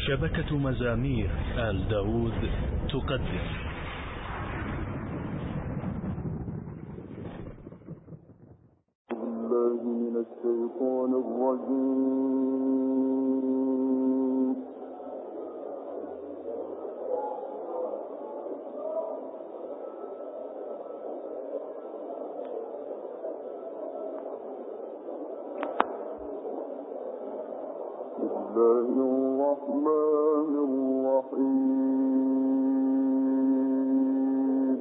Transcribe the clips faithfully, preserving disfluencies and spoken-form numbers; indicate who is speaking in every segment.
Speaker 1: شبكة مزامير آل داود تقدم
Speaker 2: بالله من الشيطان الرجيم. بسم الله الرحمن الرحيم.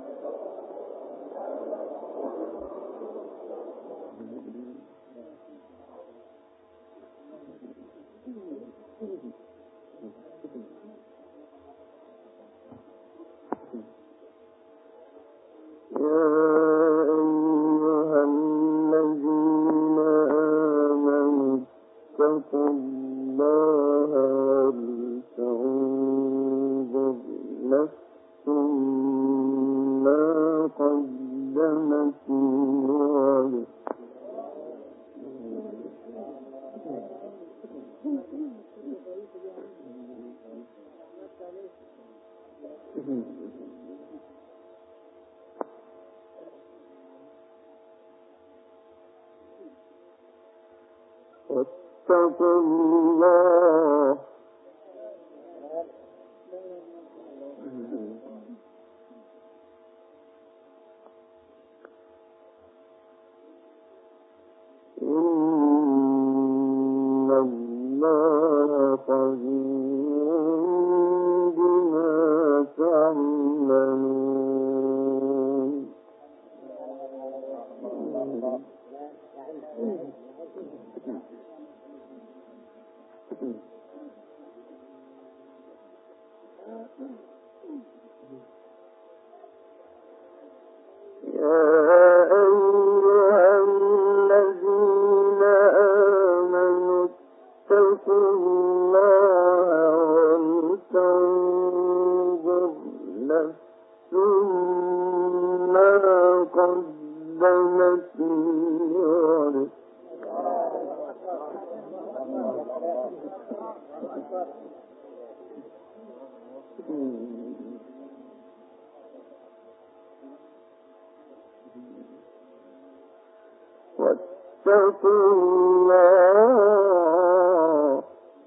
Speaker 2: يا أيها الذين آمنوا اتقوا الله ولتنظر نفس ما قدمت لغد. واتقوا الله إن الله خبير بما تعملون. يا أيها الذين آمنوا اتقوا الله ولتنظر نفس ما قدمت لغد. واتقوا الله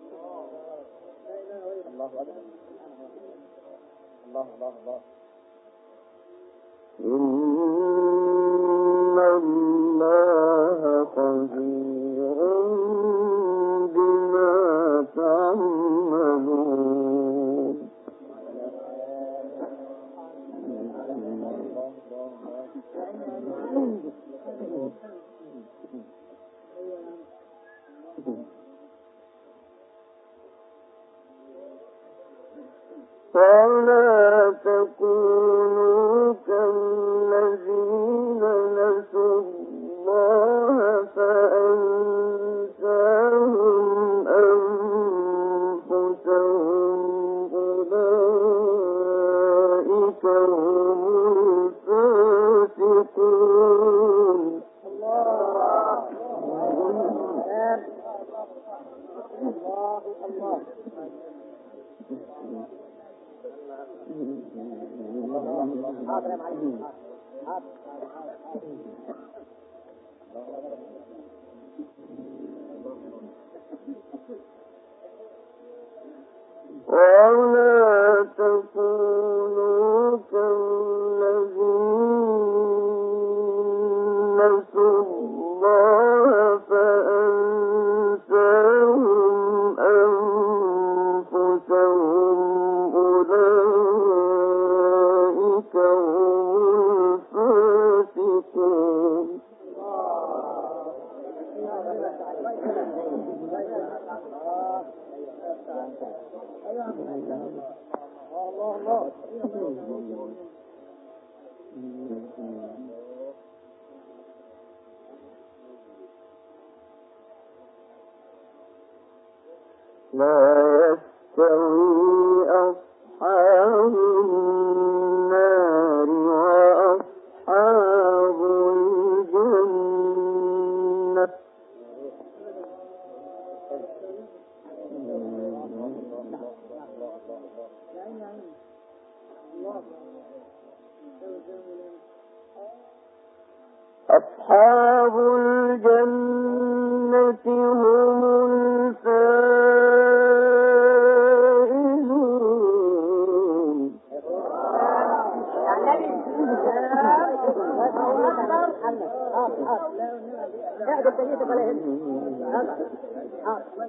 Speaker 2: إن الله خبير بما تعملون. ولا تكونوا كالذين نسوا الله فأنساهم أنفسهم أولئك هم الفاسقون. ولا تكونوا كالذين نسوا الله فأنساهم أنفسهم أولئك هم الفاسقون. لا يستوي أصحاب النار وأصحاب الجنة.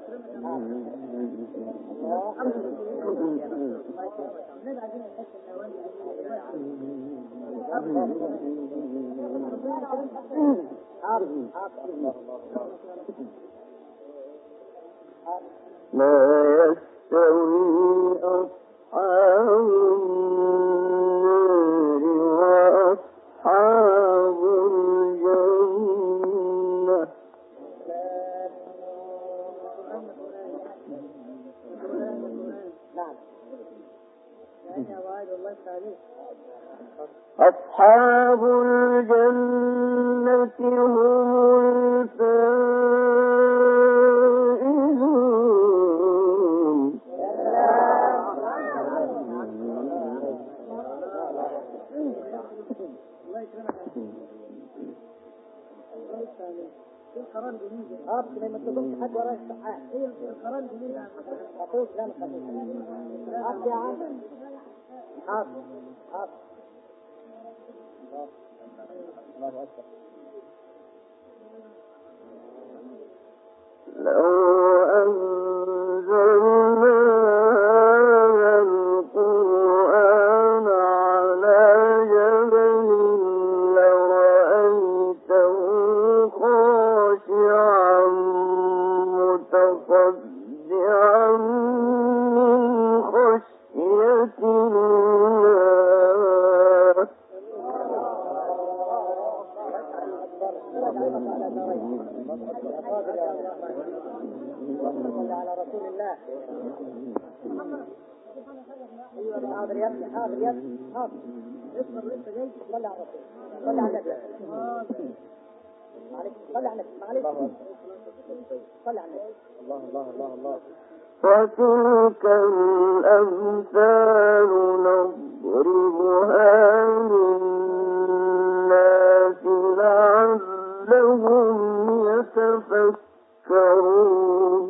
Speaker 2: ما يستوي أصحاب النار وأصحاب الجنة أصحاب الجنة هم الفائزون
Speaker 3: القرآن جميل. اه لما تقولش حد وراء الصحاح. ايه القرآن جميل. اقول لا نخليه. عبد يا عم. حاضر. حاضر. الله أكبر.
Speaker 2: لو أنزلنا هذا القرآن على جبل لرأيته خاشعا متصدعا من خشية الله.
Speaker 3: صلى على رسول الله. ايوه حاضر يا ابني حاضر يا ابني حاضر. اصبر لسه جاي. صلى على الرسول. صلى على النبي. معلش صلى على النبي. معلش صلى على النبي. الله الله الله الله.
Speaker 2: وتلك الأمثال نضربها للناس لعلهم يتفكرون.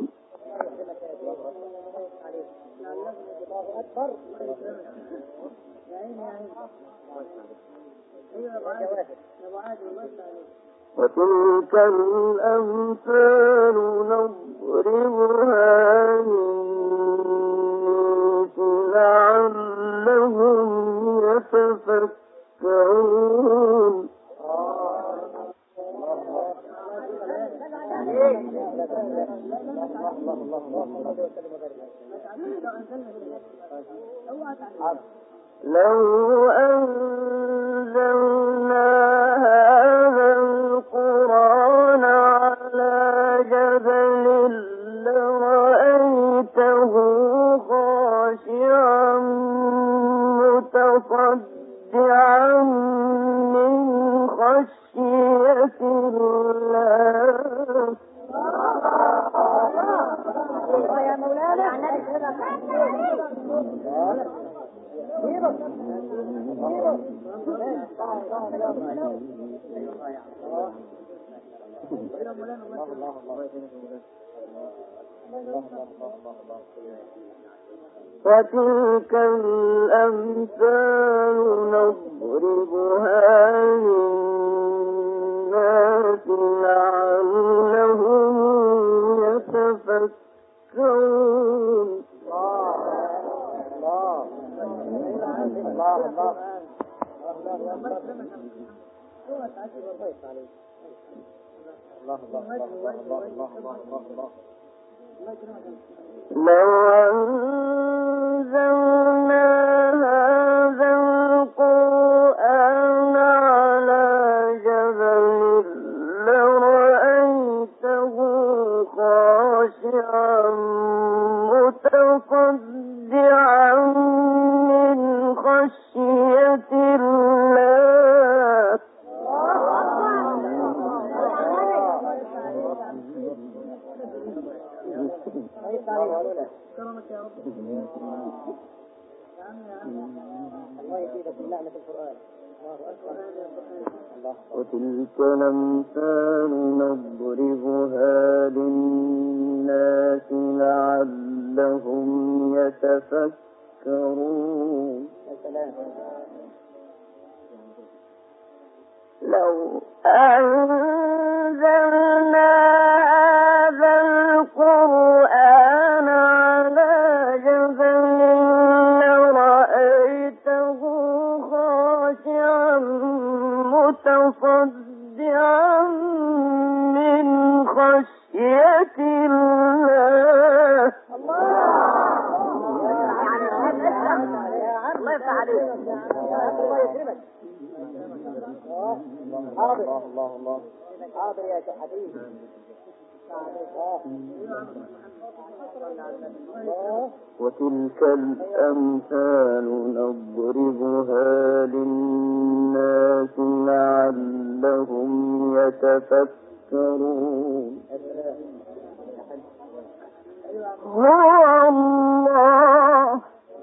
Speaker 3: الله أكبر. يا عيني يا عيني. ايوه يا ابو عادل. يا ابو عادل الله يسلمك.
Speaker 2: وتلك الأمثال نضربها للناس لعلهم يتفكرون. لو أنزلنا هذا القرآن على جبل لرأيته خاشعا متصدعا من خشية الله.
Speaker 3: يا مولانا
Speaker 2: وتلك الأمثال نضربها للناس لعلهم يتفكرون. لو أنزلنا هذا القرآن على جبل لرأيته خاشعا متصدعا من خشية الله.
Speaker 3: كرمك يا رب. الله يزيدك من نعمة القرآن.
Speaker 2: وتلك الأمثال نضربها للناس لعلهم يتفكرون. لو أنزلنا هذا القرآن
Speaker 3: الله يكرمك. حاضر الله الله حاضر يا حبيبي.
Speaker 2: وتلك الأمثال نضربها للناس لعلهم يتفكرون. هو الله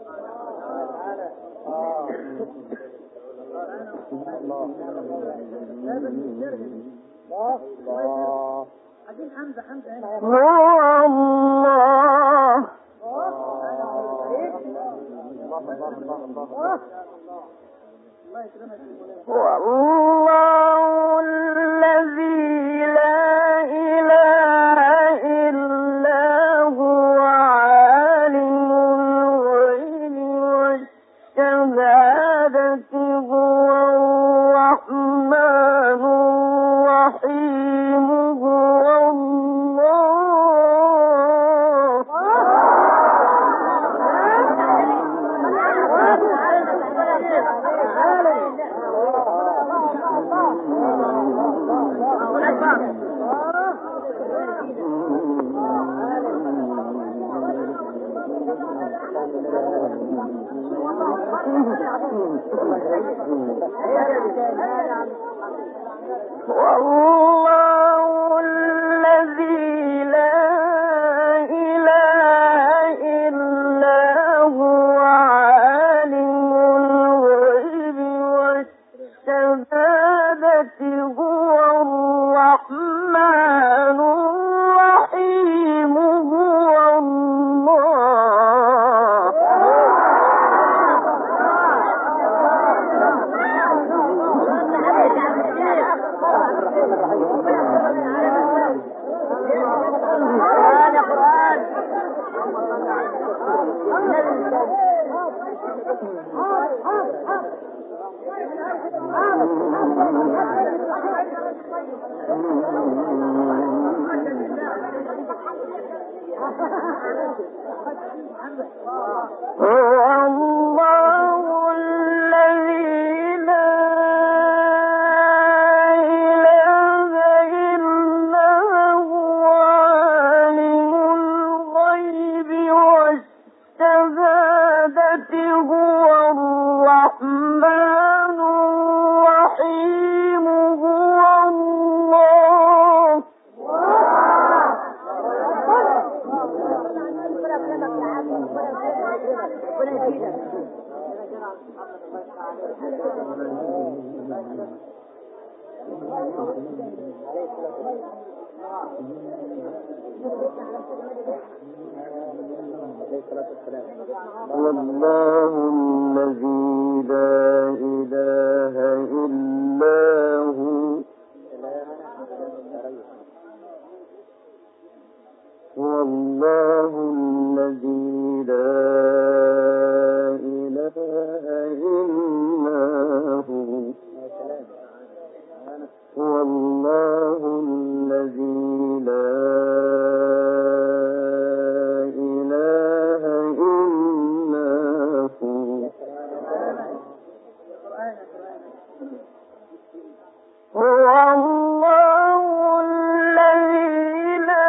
Speaker 2: هو الله والله الذي لا إله إلا هو عالم الغيب والشهادة هو الرحمن الرحيم هو والله الذي لا إله إلا هو عالم الغيب والشهادة هو الرحمن الرحيم هو الله. هو الله الذي لا إله إلا هو عالم الغيب والشهادة هو الرحمن الرحيم هو الله. والله الذي لا إله إلا هو والله الذي لا إله إلا هو والله الذي لا إله إلا هو هو الله الذي لا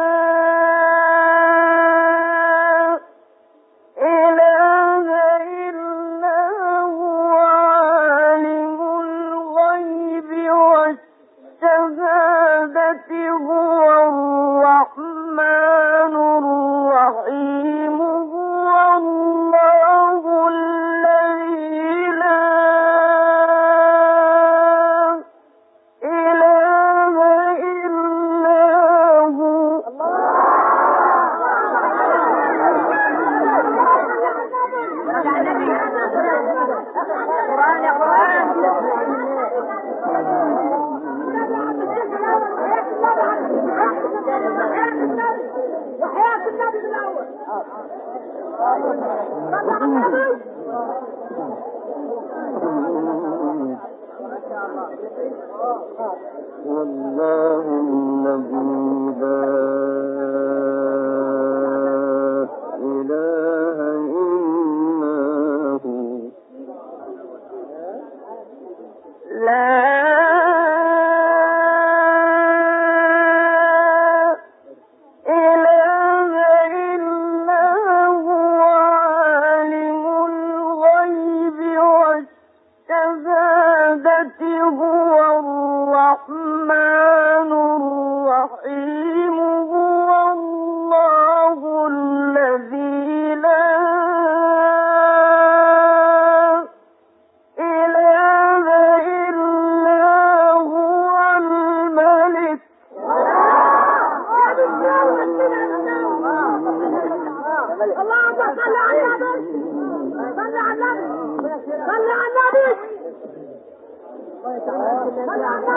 Speaker 2: إله إلا هو عالم الغيب والشهادة هو الرحمن الرحيم هو الله الذي لا إله إلا هو. قرآن يا قرآن وحياة النبي بالأول. والله الذي لا إله إلا هو اللهم صل على النبي صل على النبي صل على النبي صل على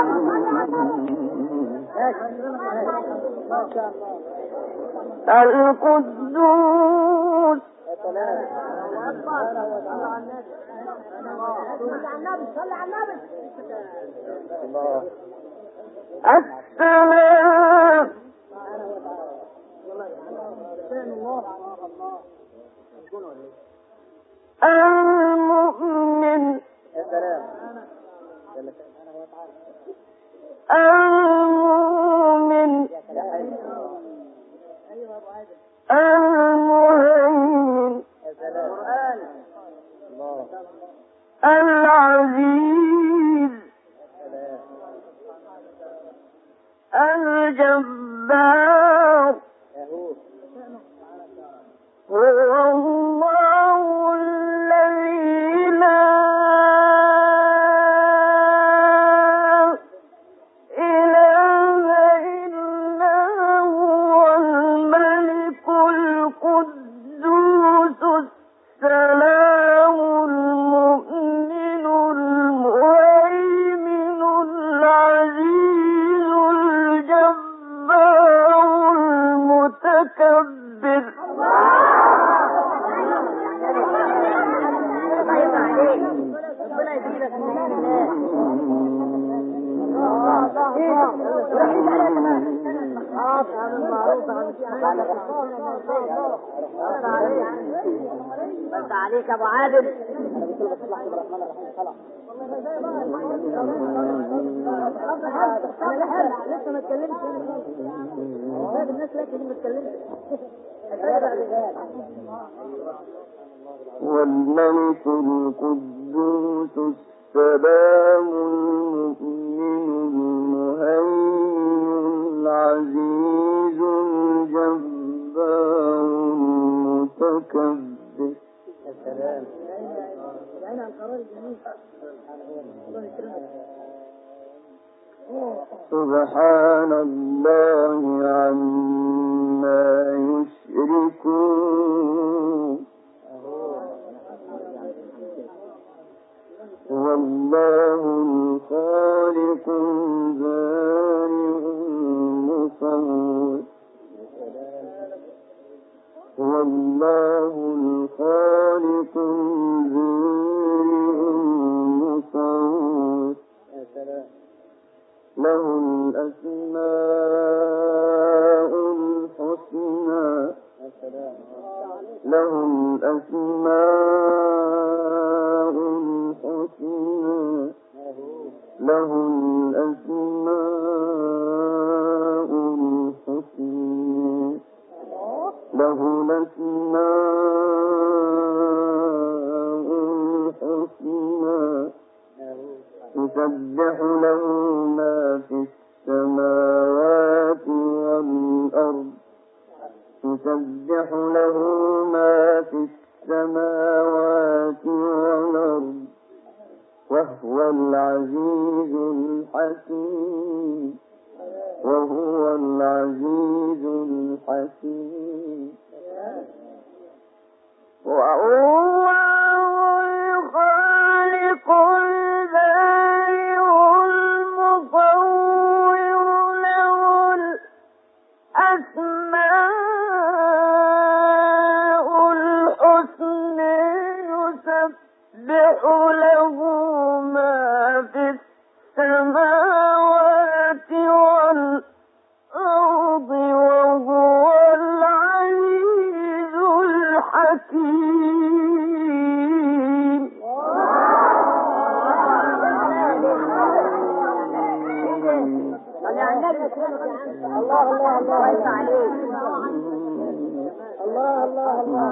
Speaker 2: النبي القدوس
Speaker 3: صل على النبي
Speaker 2: السلام المؤمن المؤمن المهيمن العزيز الجبار هو الله الذي لا إله إلا هو الملك القدوس السلام المؤمن المهيمن العزيز الجبار المتكبر
Speaker 3: بس عليك ابو عادل لسه ما اتكلمتش انا الناس لكن ما اتكلمتش
Speaker 2: والملك القدوس السلام المؤمن المهيمن العزيز الجبار المتكبر.
Speaker 3: السلام يعني القرار الجميل
Speaker 2: سبحان الله عما يشركون. هو الله الخالق البارئ المصور. هو الله الخالق البارئ المصور. له الأسماء الحسنى. له الأسماء الحسنى. له الأسماء الحسنى. له الأسماء الحسنى. يسبح له ما في السماوات والأرض. يسبح له ما في السماوات والأرض وهو العزيز الحكيم. وهو العزيز الحكيم. وهو الخالق البارئ المصور. له الأسماء الحسنى. يسبح له ما في السماوات والأرض وهو العزيز الحكيم.
Speaker 3: الله الله الله عليك. الله الله الله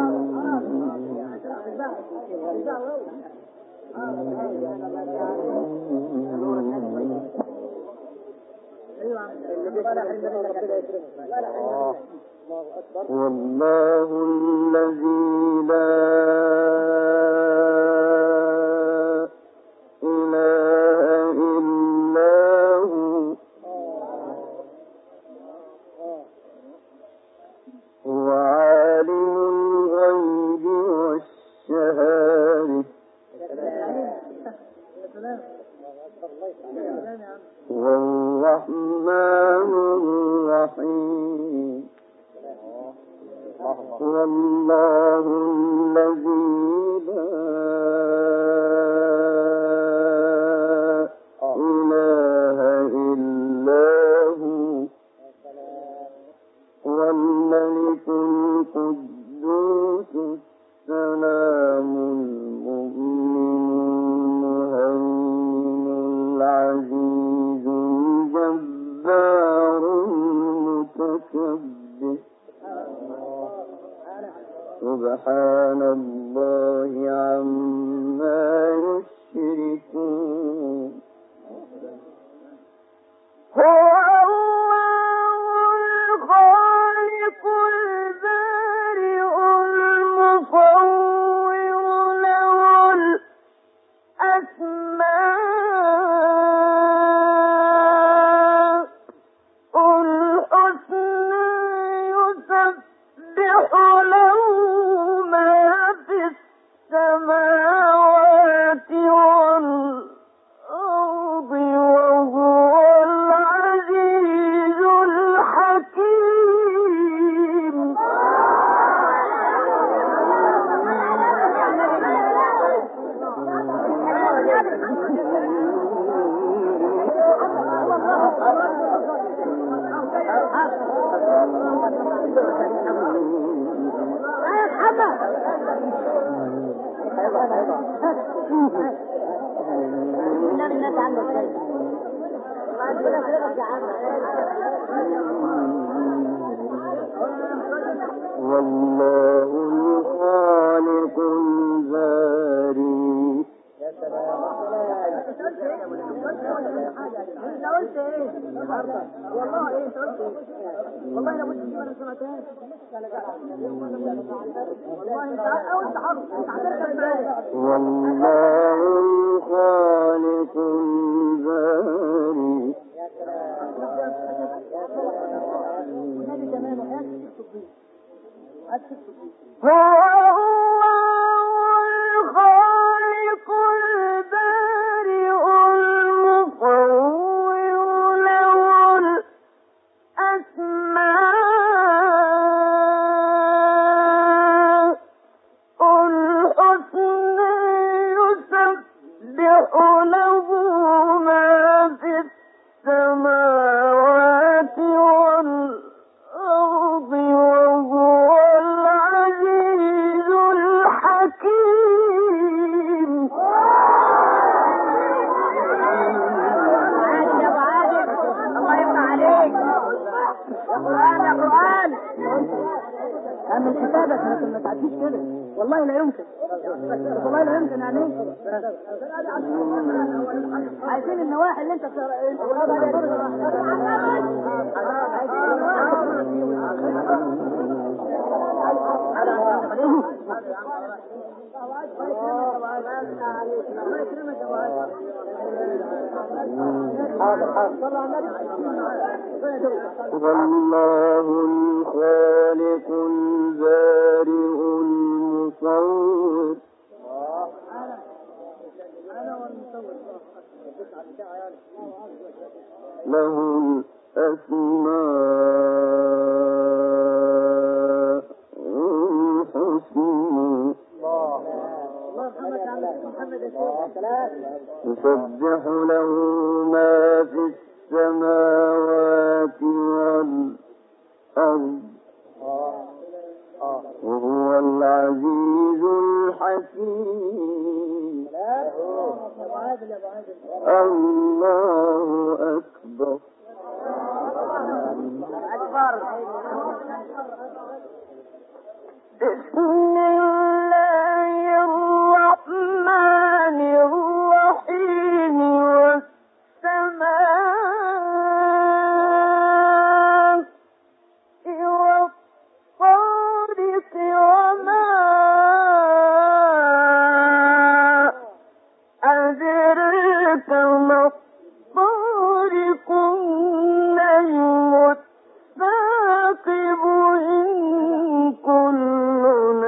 Speaker 2: والله الذي لا إله إلا هو. هو عالم
Speaker 4: والله الذي لا إله إلا هو والملك القدوس السلام المؤمن المهيمن العزيز الجبار المتكبر سبحان الله عما يشركون. هو والله الخالق الباري.
Speaker 3: والله انا قلت كده سنتين والله انت اول تحرك انت هتركب معايا.
Speaker 4: والله الخالق الباري.
Speaker 3: النبي كمان
Speaker 4: هو الله الخالق البارئ المصور له الأسماء الحسنى يسبح له ما في السماوات والأرض وهو العزيز الحكيم.
Speaker 3: عادل يا ابو عادل الله يفتح عليك يا قرآن يا قرآن. من حسابك ما تعديش كده والله لا يمكن والله لا يمكن يعني عايزين النواحي اللي انت
Speaker 4: والله الخالق البارئ المصور له الأسماء الحسنى يسبح له ما في السماوات والأرض وهو العزيز الحكيم. الله أكبر. بسم الله الرحمن الرحيم والسماء والطارق وما أدرك ما الطارق النجم الثاقب إن كل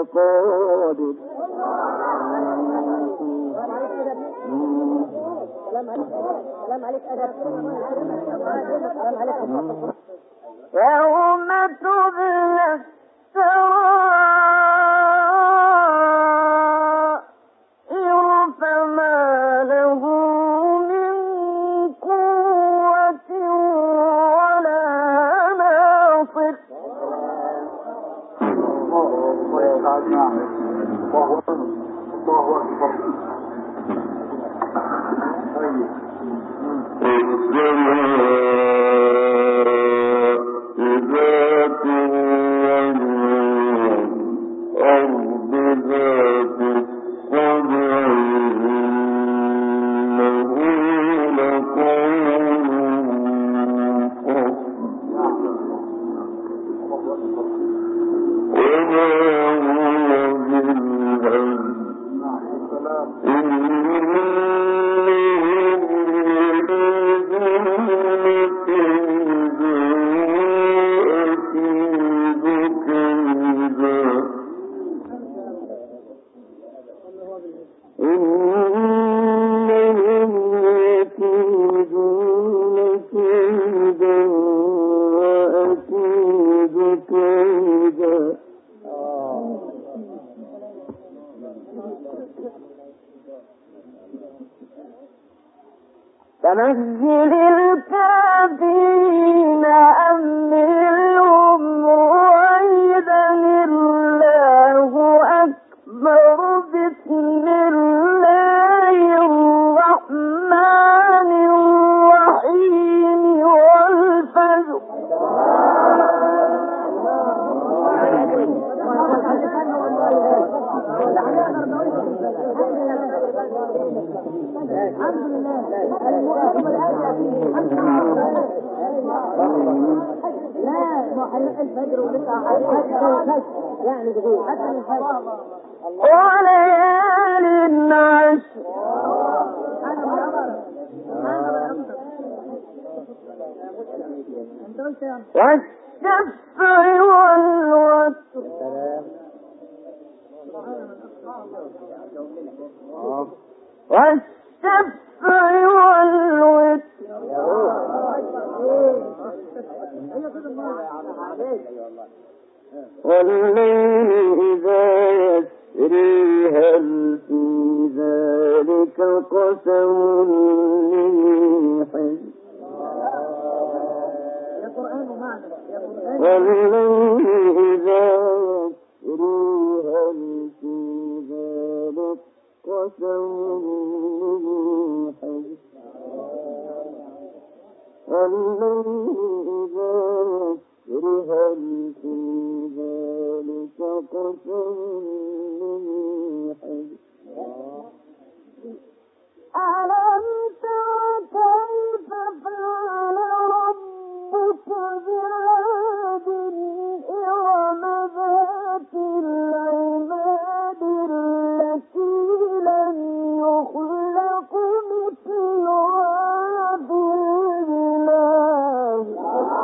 Speaker 4: لقادر.
Speaker 3: سلام عليك أدب. سلام عليك.
Speaker 4: يوم تبلى السرائر فما له من قوة ولا ناصر.
Speaker 2: الله أكبر.
Speaker 4: فمهل الكافرين أمهلهم رويدا. الله أكبر. بسم الله الرحمن الرحيم والفجر.
Speaker 3: الحمد لله. لا محل الفجر ولسه يعني دقيقة حتى الفجر.
Speaker 4: وليال عشر. والشفع والوتر. والشفع والوتر. والليل إذا يسري هل في ذلك قسم لذي حجر. والليل إذا يسري هل في ذلك قسم لذي حجر. والليل إذا يسري هل في ذلك قسم لذي حجر. ألم تر كيف فعل ربك بعاد إرم ذات العماد التي لم يخلق مثلها في البلاد.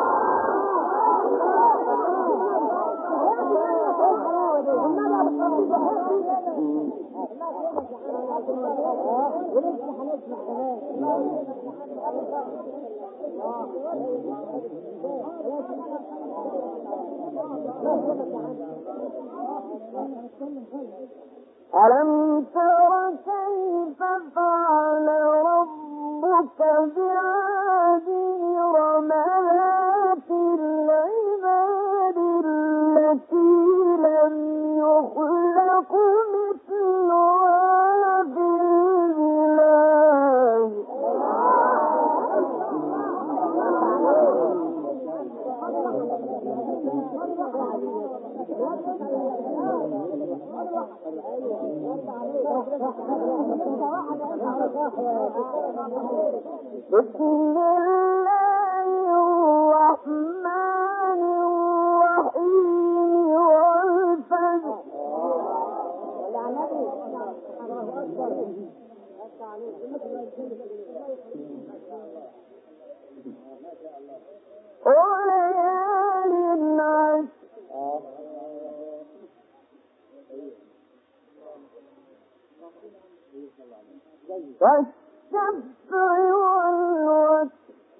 Speaker 4: ألم تر كيف فعل ربك بعاد إرم ذات العماد التي لم يخلق مثلها في البلاد. بسم الله الرحمن الرحيم والفجر. وليال عشر. والشفع والوتر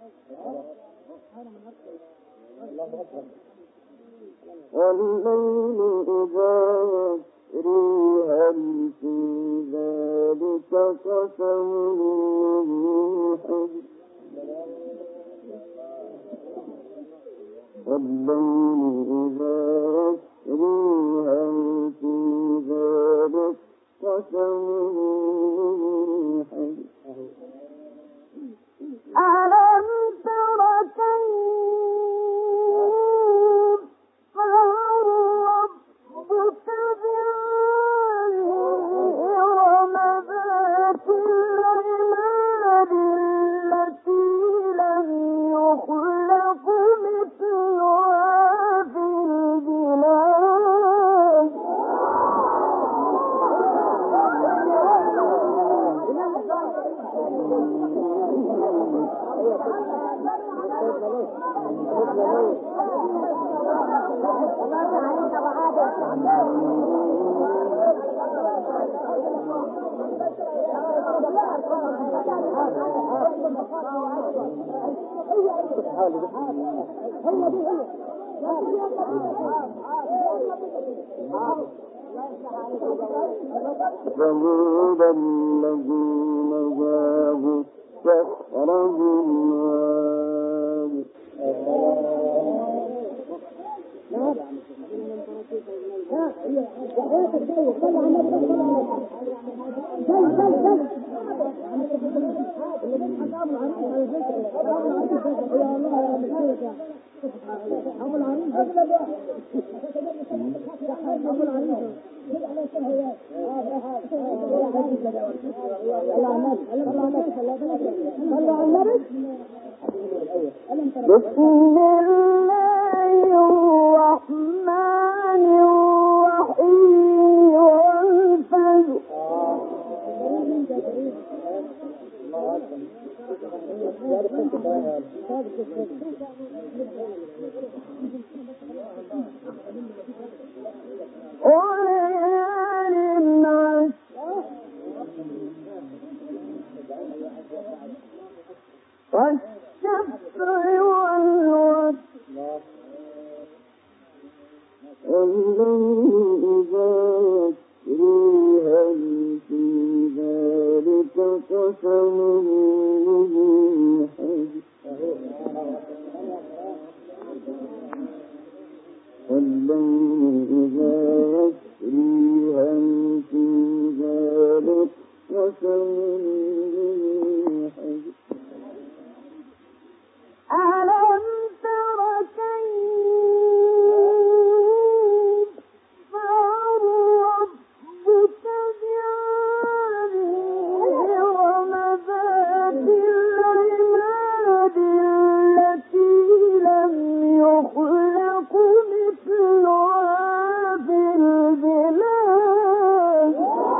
Speaker 4: والليل إذا يسري هل في ذلك قسم لذي حجر والليل إذا يسري هل في ذلك قسم لذي حجر ألم تر كيف فعل ربك بإرم ذات العماد التي لم يخلق مثلها في البلاد ثمود الذين جابوا الصخر بالواد بسم الله الرحمن الرحيم والفجر وليال عشر والشفع والوتر والليل إذا يسري هل في ذلك قسم لذي حجر والليل إذا يسري هل في ذلك قسم لذي حجر ألم تر كيف فعل ربك بعاد إرم ذات العماد التي لم يخلق مثلها في البلاد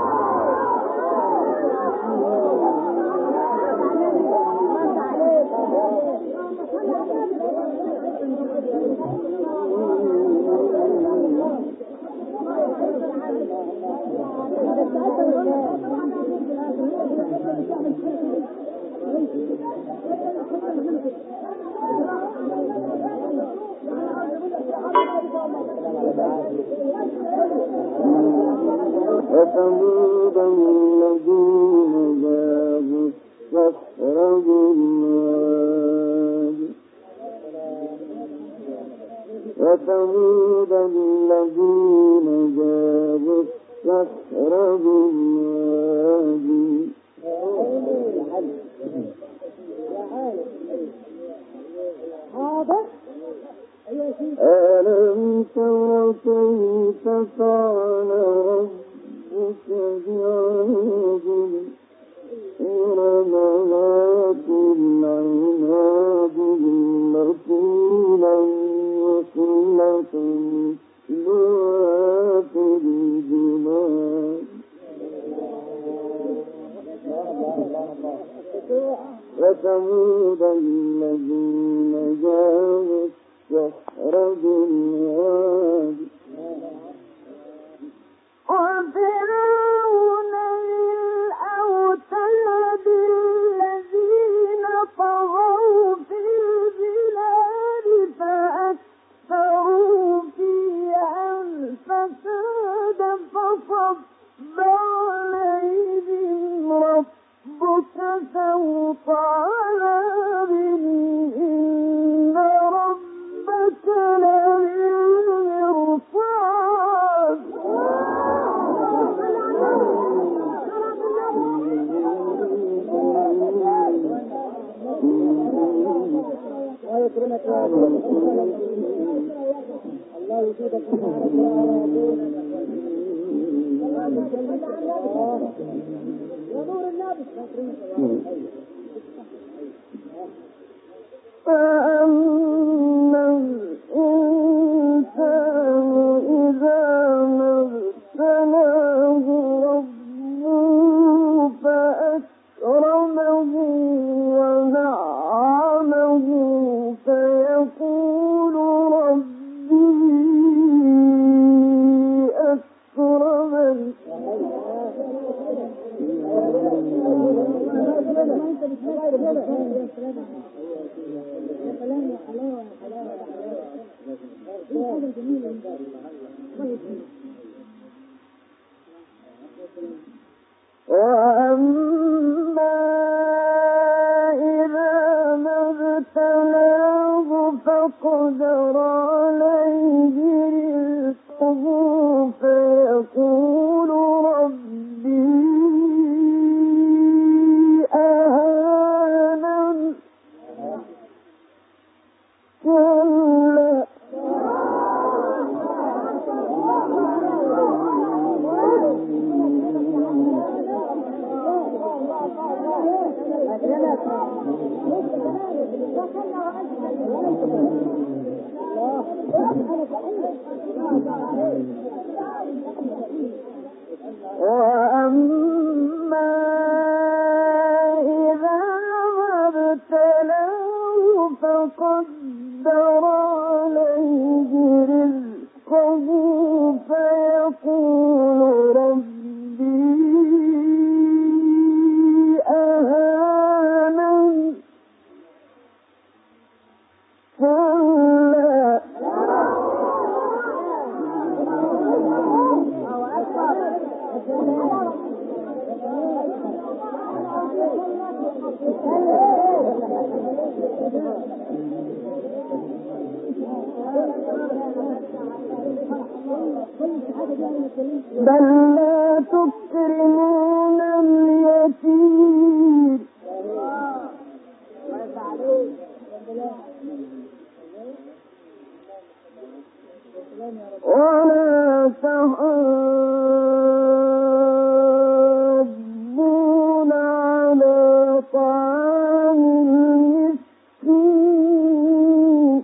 Speaker 4: وثمود الذين جابوا الصخر بالواد وثمود الذين جابوا الصخر بالواد ألم تر كيف فعل ربك بعاد إرم ذات العماد التي لم يخلق مثلها في البلاد وثمود الذين جابوا الصخر بالواد وفرعون ذي الأوتاد عذاب إن ربك لبالمرصاد
Speaker 3: ويكرمك يا رب. الله يزيدك من ونور النبي.
Speaker 4: فأما الإنسان إذا ما ابتلاه ربه فأكرمه ونعمه فيقول ربي أكرمن وأما إذا ما ابتلاه فقدر عليه رزقه فيقول ربي أهانن كلا وأما إذا ما ابتلاه فقدر عليه رزقه فيقول ربي أهانن كلا بل لا تكرمون اليتيم ولا تحاضون على طعام المسكين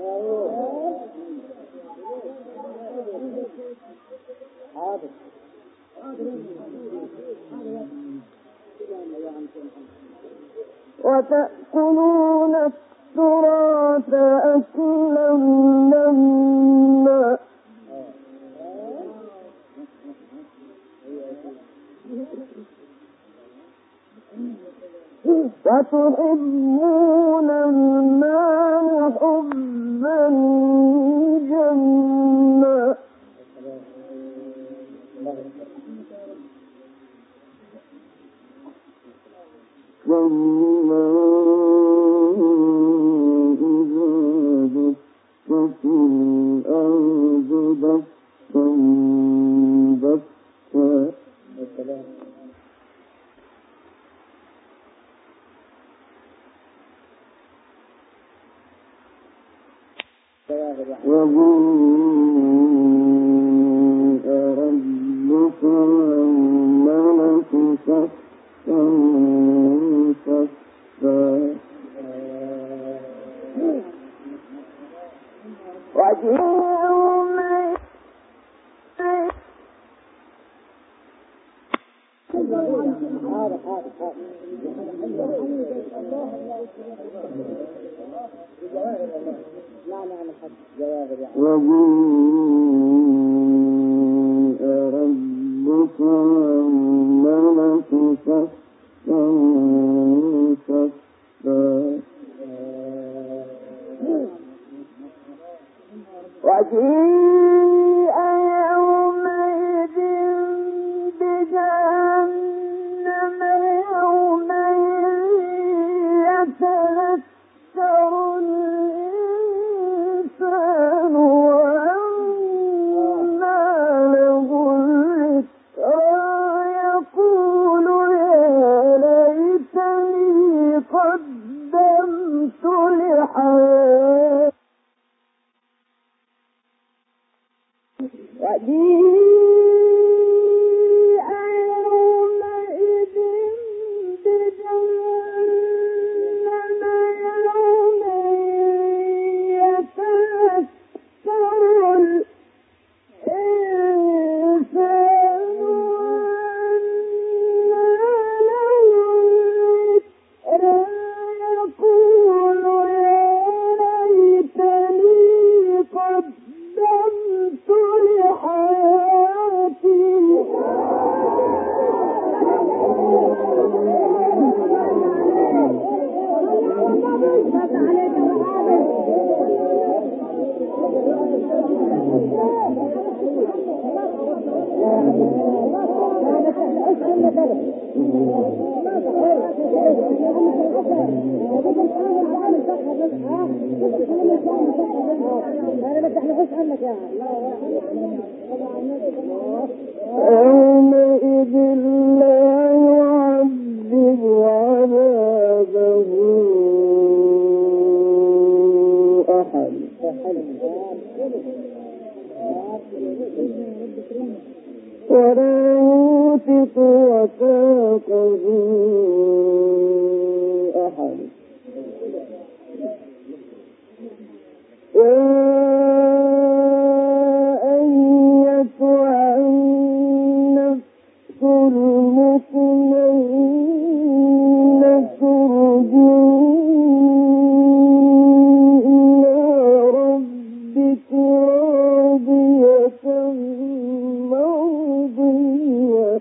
Speaker 4: وتأكلون التراث أكلا لما وتحبون المال حبا جما ثم إذا دكت الأرض دكا دكا وجيء ربك والملك صفا صفا وجيء ربك والملك صفا صفا وجيء يومئذ بجهنم يومئذ يومئذ لا يعذب عذابه أحد ولا يوثق وثاقه أحد. يا أيتها النفس المطمئنة ارجعي إلى ربك راضية مرضية.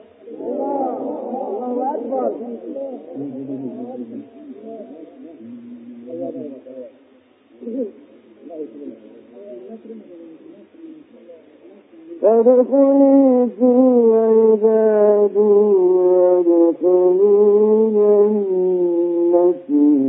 Speaker 4: فادخلي في عبادي وادخلي جنتي.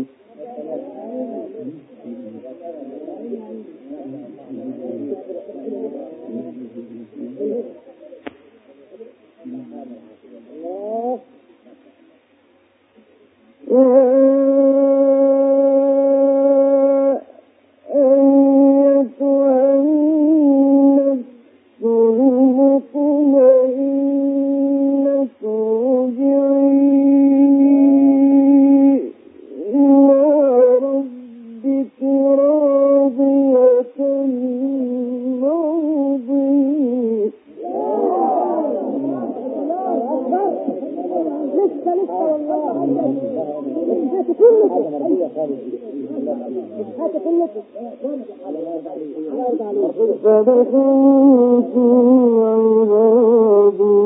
Speaker 4: فادخلوا في عبادي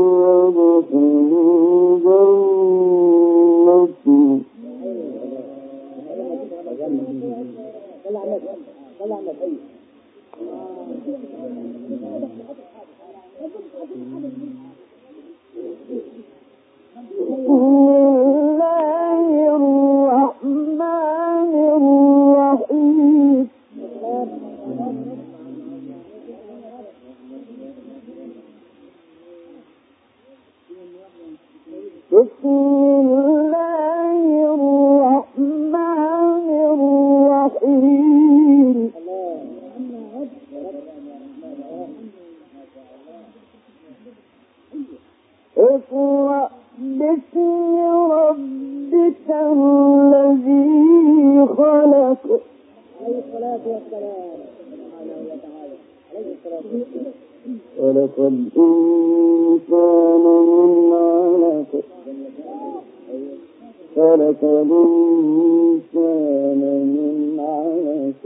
Speaker 4: وادخلوا جنتي. بسم الله الرحمن الرحيم. اقرأ باسم ربك الذي خلق. خلق الإنسان من علق. خلق الإنسان من علق.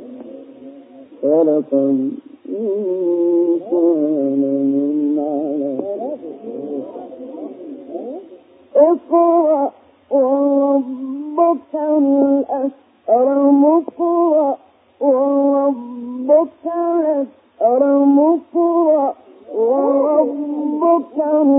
Speaker 4: خلق الإنسان من علق. اقرأ وربك الأكرم. اقرأ وربك الأكرم. اقرأ وربك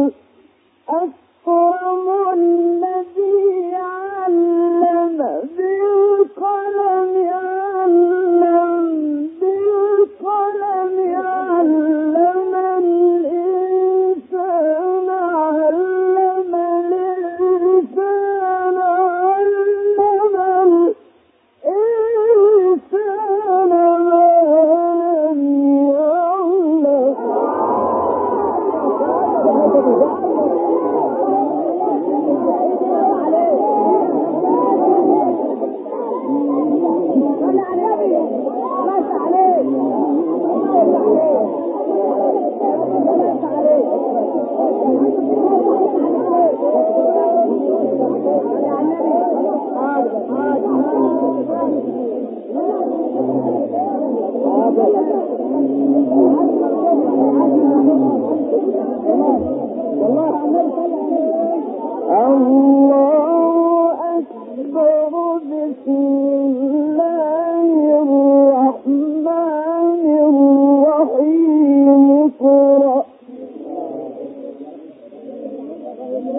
Speaker 4: الأكرم الذي علم بالقلم. علم بالقلم. علم الإنسان. علم الإنسان. علم الإنسان ما لم يعلم. الله أكبر. بسم الله الرحمن الرحيم. اقرأ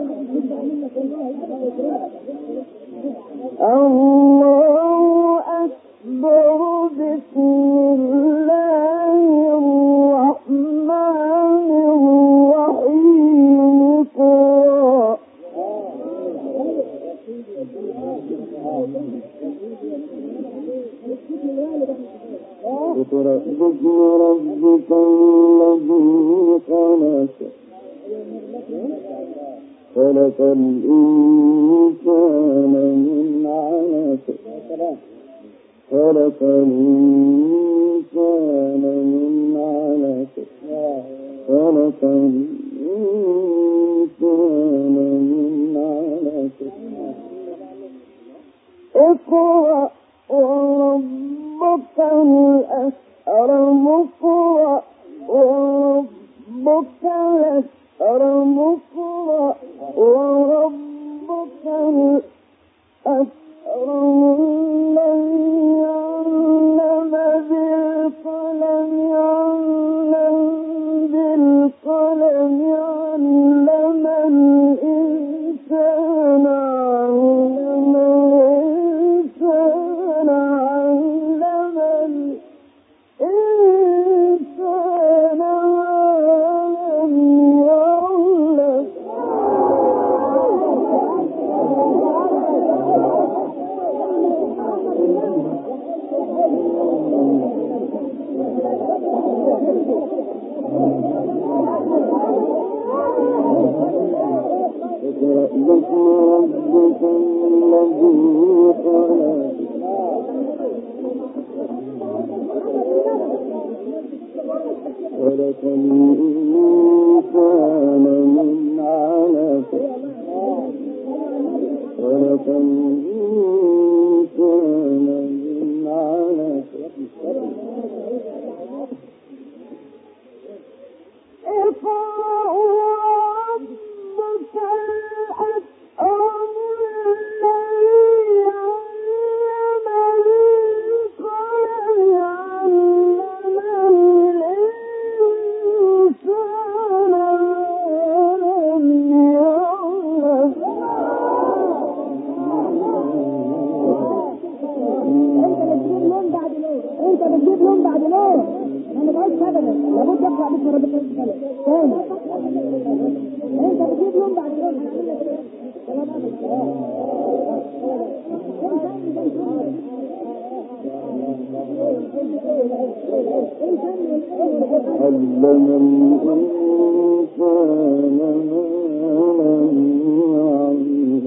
Speaker 4: الله أكبر بسم الله الرحمن الرحيم قرأ اقرأ باسم ربك الذي خلق خلق الإنسان من علق خلق الإنسان من علق خلق الإنسان من علق اقرأ وربك الأكرم اقرأ وربك الأكرم اقرأ وربك الأكرم الذي علم بالقلم علم بالقلم علم الإنسان علم الإنسان علم الإنسان ما لم يعلم اقرأ باسم ربك الذي خلق خلق الإنسان من علق خلق الإنسان من علق اقرأ وربك الأكرم الذي علم بالقلم علم الإنسان ما لم يعلم
Speaker 3: انت بتجيب لون بعد لون ما نبقاش ابدا لابد يقرا باسم ربك الذي ثاني انت بتجيب لون بعد لون
Speaker 4: علم الإنسان ما لم يعلم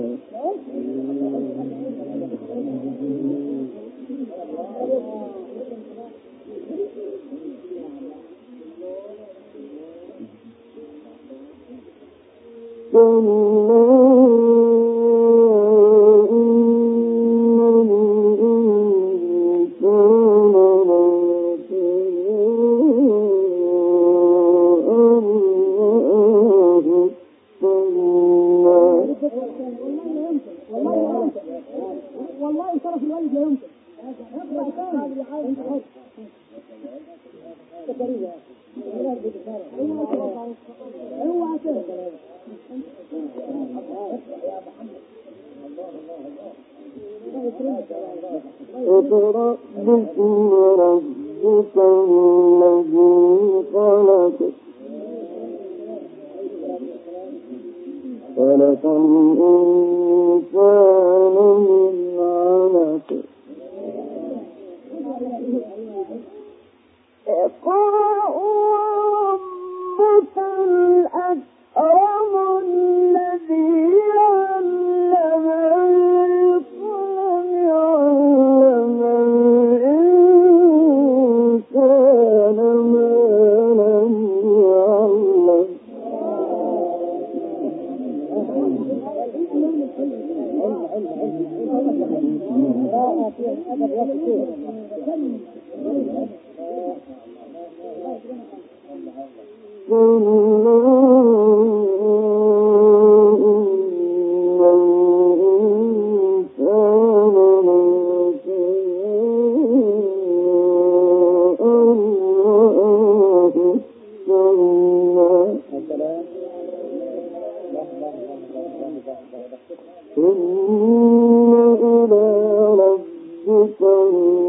Speaker 3: والله شرف الوالد لا يمكن
Speaker 4: اقرأ باسم ربك الذي خلق خلق الإنسان من علق اقرأ وربك الأكرم الذي علم بالقلم علم الإنسان ما لم يعلم إن إلى الله